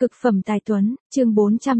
Cực phẩm tài tuấn, chương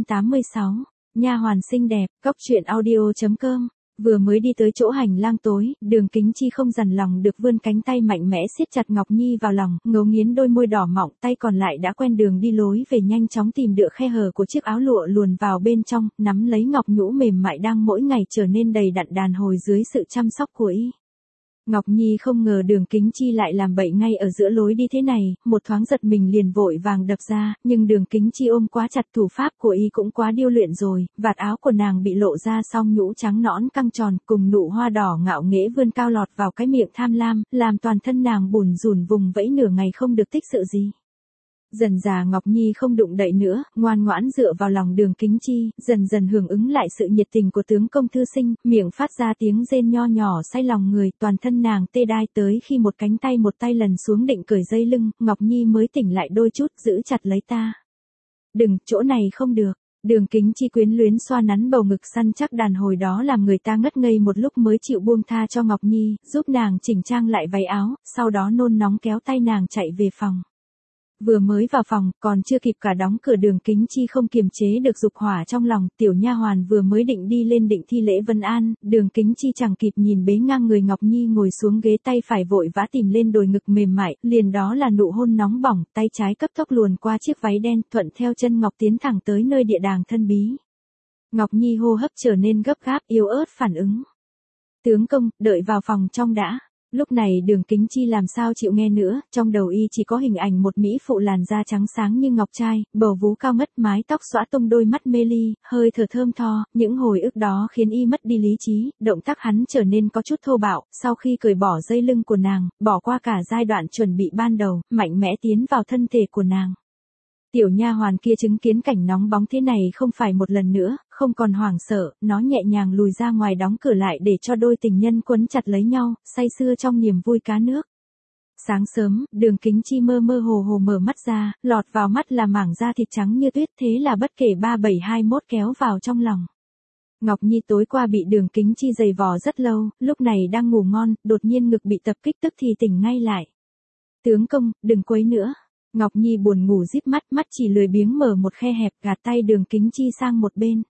486, nha hoàn xinh đẹp, góc truyện audio.com. Vừa mới đi tới chỗ hành lang tối, Đường Kính Chi không dằn lòng được vươn cánh tay mạnh mẽ siết chặt Ngọc Nhi vào lòng, ngấu nghiến đôi môi đỏ mọng, tay còn lại đã quen đường đi lối về nhanh chóng tìm được khe hở của chiếc áo lụa luồn vào bên trong, nắm lấy ngọc nhũ mềm mại đang mỗi ngày trở nên đầy đặn đàn hồi dưới sự chăm sóc của y. Ngọc Nhi không ngờ Đường Kính Chi lại làm bậy ngay ở giữa lối đi thế này, một thoáng giật mình liền vội vàng đập ra, nhưng Đường Kính Chi ôm quá chặt, thủ pháp của y cũng quá điêu luyện rồi, vạt áo của nàng bị lộ ra song nhũ trắng nõn căng tròn, cùng nụ hoa đỏ ngạo nghễ vươn cao lọt vào cái miệng tham lam, làm toàn thân nàng bủn rủn vùng vẫy nửa ngày không được tích sự gì. Dần dà Ngọc Nhi không đụng đậy nữa, ngoan ngoãn dựa vào lòng Đường Kính Chi, dần dần hưởng ứng lại sự nhiệt tình của tướng công thư sinh, miệng phát ra tiếng rên nho nhỏ say lòng người, toàn thân nàng tê đai tới khi một cánh tay một tay lần xuống định cởi dây lưng, Ngọc Nhi mới tỉnh lại đôi chút, giữ chặt lấy ta. Đừng, chỗ này không được. Đường Kính Chi quyến luyến xoa nắn bầu ngực săn chắc đàn hồi đó làm người ta ngất ngây một lúc mới chịu buông tha cho Ngọc Nhi, giúp nàng chỉnh trang lại váy áo, sau đó nôn nóng kéo tay nàng chạy về phòng. Vừa mới vào phòng, còn chưa kịp cả đóng cửa, Đường Kính Chi không kiềm chế được dục hỏa trong lòng, tiểu nha hoàn vừa mới định đi lên định thi lễ vân an, Đường Kính Chi chẳng kịp nhìn bế ngang người Ngọc Nhi ngồi xuống ghế, tay phải vội vã tìm lên đồi ngực mềm mại, liền đó là nụ hôn nóng bỏng, tay trái cấp tốc luồn qua chiếc váy đen, thuận theo chân ngọc tiến thẳng tới nơi địa đàng thân bí. Ngọc Nhi hô hấp trở nên gấp gáp, yếu ớt phản ứng. Tướng công, đợi vào phòng trong đã. Lúc này Đường Kính Chi làm sao chịu nghe nữa, trong đầu y chỉ có hình ảnh một mỹ phụ làn da trắng sáng như ngọc trai, bầu vú cao ngất, mái tóc xõa tung, đôi mắt mê ly, hơi thở thơm tho, những hồi ức đó khiến y mất đi lý trí, động tác hắn trở nên có chút thô bạo, sau khi cởi bỏ dây lưng của nàng, bỏ qua cả giai đoạn chuẩn bị ban đầu, mạnh mẽ tiến vào thân thể của nàng. Tiểu nha hoàn kia chứng kiến cảnh nóng bóng thế này không phải một lần nữa, không còn hoảng sợ, nó nhẹ nhàng lùi ra ngoài đóng cửa lại để cho đôi tình nhân quấn chặt lấy nhau, say sưa trong niềm vui cá nước. Sáng sớm, Đường Kính Chi mơ mơ hồ hồ mở mắt ra, lọt vào mắt là mảng da thịt trắng như tuyết, thế là bất kể 3721 kéo vào trong lòng. Ngọc Nhi tối qua bị Đường Kính Chi giày vò rất lâu, lúc này đang ngủ ngon, đột nhiên ngực bị tập kích tức thì tỉnh ngay lại. Tướng công, đừng quấy nữa. Ngọc Nhi buồn ngủ díp mắt, mắt chỉ lười biếng mở một khe hẹp, gạt tay Đường Kính Chi sang một bên.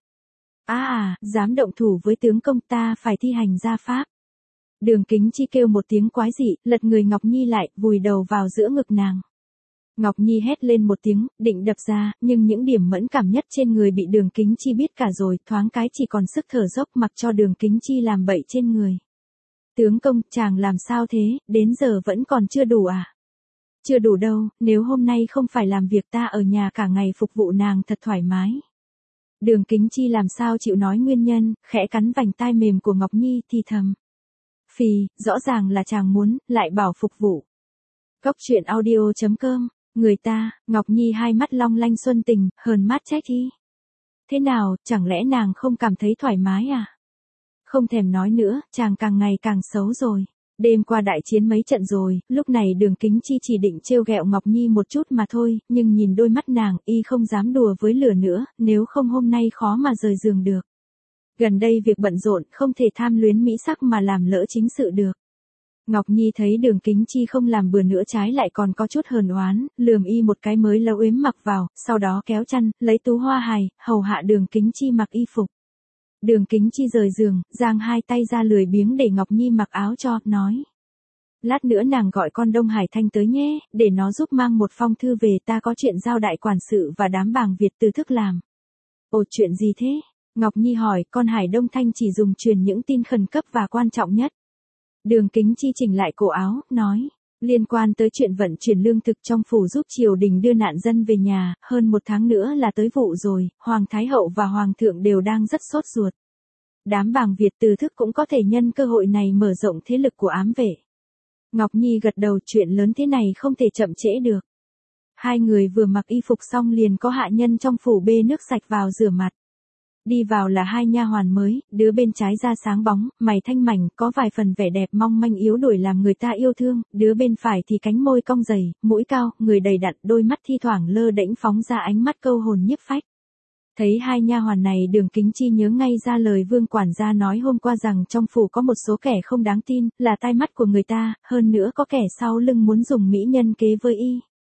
Dám động thủ với tướng công, ta phải thi hành gia pháp. Đường Kính Chi kêu một tiếng quái dị, lật người Ngọc Nhi lại, vùi đầu vào giữa ngực nàng. Ngọc Nhi hét lên một tiếng, định đập ra, nhưng những điểm mẫn cảm nhất trên người bị Đường Kính Chi biết cả rồi, thoáng cái chỉ còn sức thở dốc, mặc cho Đường Kính Chi làm bậy trên người. Tướng công, chàng làm sao thế, đến giờ vẫn còn chưa đủ à? Chưa đủ đâu, nếu hôm nay không phải làm việc ta ở nhà cả ngày phục vụ nàng thật thoải mái. Đường Kính Chi làm sao chịu nói nguyên nhân, khẽ cắn vành tai mềm của Ngọc Nhi thì thầm. Phì, rõ ràng là chàng muốn, lại bảo phục vụ. Góc truyện audio.com, người ta, Ngọc Nhi hai mắt long lanh xuân tình, hờn mát trách y. Thế nào, chẳng lẽ nàng không cảm thấy thoải mái à? Không thèm nói nữa, chàng càng ngày càng xấu rồi. Đêm qua đại chiến mấy trận rồi, lúc này Đường Kính Chi chỉ định trêu ghẹo Ngọc Nhi một chút mà thôi, nhưng nhìn đôi mắt nàng, y không dám đùa với lửa nữa, nếu không hôm nay khó mà rời giường được. Gần đây việc bận rộn, không thể tham luyến mỹ sắc mà làm lỡ chính sự được. Ngọc Nhi thấy Đường Kính Chi không làm bừa nữa, trái lại còn có chút hờn oán, lườm y một cái mới lâu ếm mặc vào, sau đó kéo chăn, lấy tú hoa hài, hầu hạ Đường Kính Chi mặc y phục. Đường Kính Chi rời giường, giang hai tay ra lười biếng để Ngọc Nhi mặc áo cho, nói. Lát nữa nàng gọi con Đông Hải Thanh tới nhé, để nó giúp mang một phong thư về, ta có chuyện giao đại quản sự và đám bàng Việt từ thức làm. Ồ, chuyện gì thế? Ngọc Nhi hỏi, con Hải Đông Thanh chỉ dùng truyền những tin khẩn cấp và quan trọng nhất. Đường Kính Chi chỉnh lại cổ áo, nói. Liên quan tới chuyện vận chuyển lương thực trong phủ giúp triều đình đưa nạn dân về nhà, hơn một tháng nữa là tới vụ rồi, Hoàng Thái Hậu và Hoàng thượng đều đang rất sốt ruột. Đám bàng Việt từ thức cũng có thể nhân cơ hội này mở rộng thế lực của ám vệ. Ngọc Nhi gật đầu, chuyện lớn thế này không thể chậm trễ được. Hai người vừa mặc y phục xong liền có hạ nhân trong phủ bê nước sạch vào rửa mặt. Đi vào là hai nha hoàn mới, đứa bên trái da sáng bóng, mày thanh mảnh, có vài phần vẻ đẹp mong manh yếu đuổi làm người ta yêu thương, đứa bên phải thì cánh môi cong dày, mũi cao, người đầy đặn, đôi mắt thi thoảng lơ đễnh phóng ra ánh mắt câu hồn nhiếp phách. Thấy hai nha hoàn này, Đường Kính Chi nhớ ngay ra lời Vương quản gia nói hôm qua rằng trong phủ có một số kẻ không đáng tin, là tai mắt của người ta, hơn nữa có kẻ sau lưng muốn dùng mỹ nhân kế với y.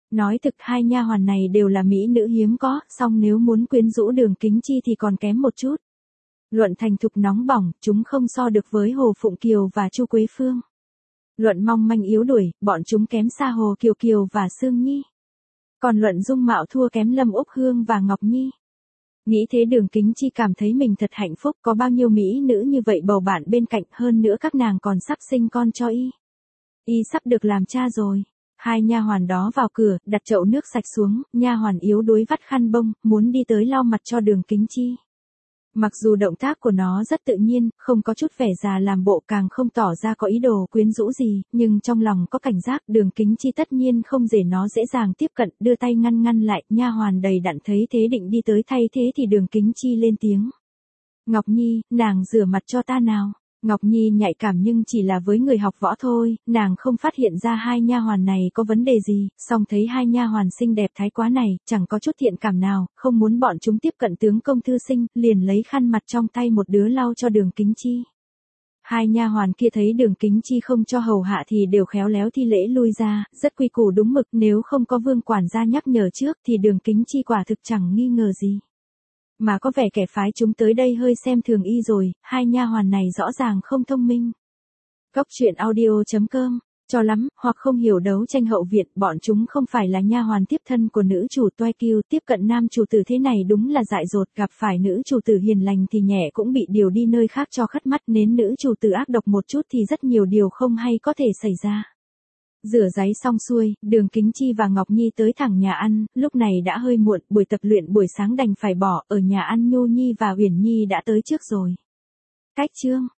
Nói thực hai nha hoàn này đều là mỹ nữ hiếm có, song nếu muốn quyến rũ Đường Kính Chi thì còn kém một chút. Luận thành thục nóng bỏng, chúng không so được với Hồ Phụng Kiều và Chu Quế Phương. Luận mong manh yếu đuổi, bọn chúng kém xa Hồ Kiều Kiều và Sương Nhi. Còn luận dung mạo thua kém Lâm Úc Hương và Ngọc Nhi. Nghĩ thế Đường Kính Chi cảm thấy mình thật hạnh phúc, có bao nhiêu mỹ nữ như vậy bầu bạn bên cạnh, hơn nữa các nàng còn sắp sinh con cho y. Y sắp được làm cha rồi. Hai nha hoàn đó vào cửa, đặt chậu nước sạch xuống, nha hoàn yếu đuối vắt khăn bông, muốn đi tới lau mặt cho Đường Kính Chi. Mặc dù động tác của nó rất tự nhiên, không có chút vẻ già làm bộ, càng không tỏ ra có ý đồ quyến rũ gì, nhưng trong lòng có cảnh giác, Đường Kính Chi tất nhiên không để nó dễ dàng tiếp cận, đưa tay ngăn lại, nha hoàn đầy đặn thấy thế định đi tới thay thế thì Đường Kính Chi lên tiếng. Ngọc Nhi, nàng rửa mặt cho ta nào. Ngọc Nhi nhạy cảm nhưng chỉ là với người học võ thôi, nàng không phát hiện ra hai nha hoàn này có vấn đề gì, song thấy hai nha hoàn xinh đẹp thái quá này, chẳng có chút thiện cảm nào, không muốn bọn chúng tiếp cận tướng công thư sinh, liền lấy khăn mặt trong tay một đứa lau cho Đường Kính Chi. Hai nha hoàn kia thấy Đường Kính Chi không cho hầu hạ thì đều khéo léo thi lễ lui ra, rất quy củ đúng mực, nếu không có Vương quản gia nhắc nhở trước thì Đường Kính Chi quả thực chẳng nghi ngờ gì. Mà có vẻ kẻ phái chúng tới đây hơi xem thường y rồi, hai nha hoàn này rõ ràng không thông minh. Góc truyện audio.com, cho lắm, hoặc không hiểu đấu tranh hậu viện, bọn chúng không phải là nha hoàn tiếp thân của nữ chủ Toai Kiêu, tiếp cận nam chủ tử thế này đúng là dại dột, gặp phải nữ chủ tử hiền lành thì nhẹ cũng bị điều đi nơi khác cho khất mắt, nến nữ chủ tử ác độc một chút thì rất nhiều điều không hay có thể xảy ra. Rửa ráy xong xuôi, Đường Kính Chi và Ngọc Nhi tới thẳng nhà ăn, lúc này đã hơi muộn, buổi tập luyện buổi sáng đành phải bỏ, ở nhà ăn Nhô Nhi và Uyển Nhi đã tới trước rồi. Cách chương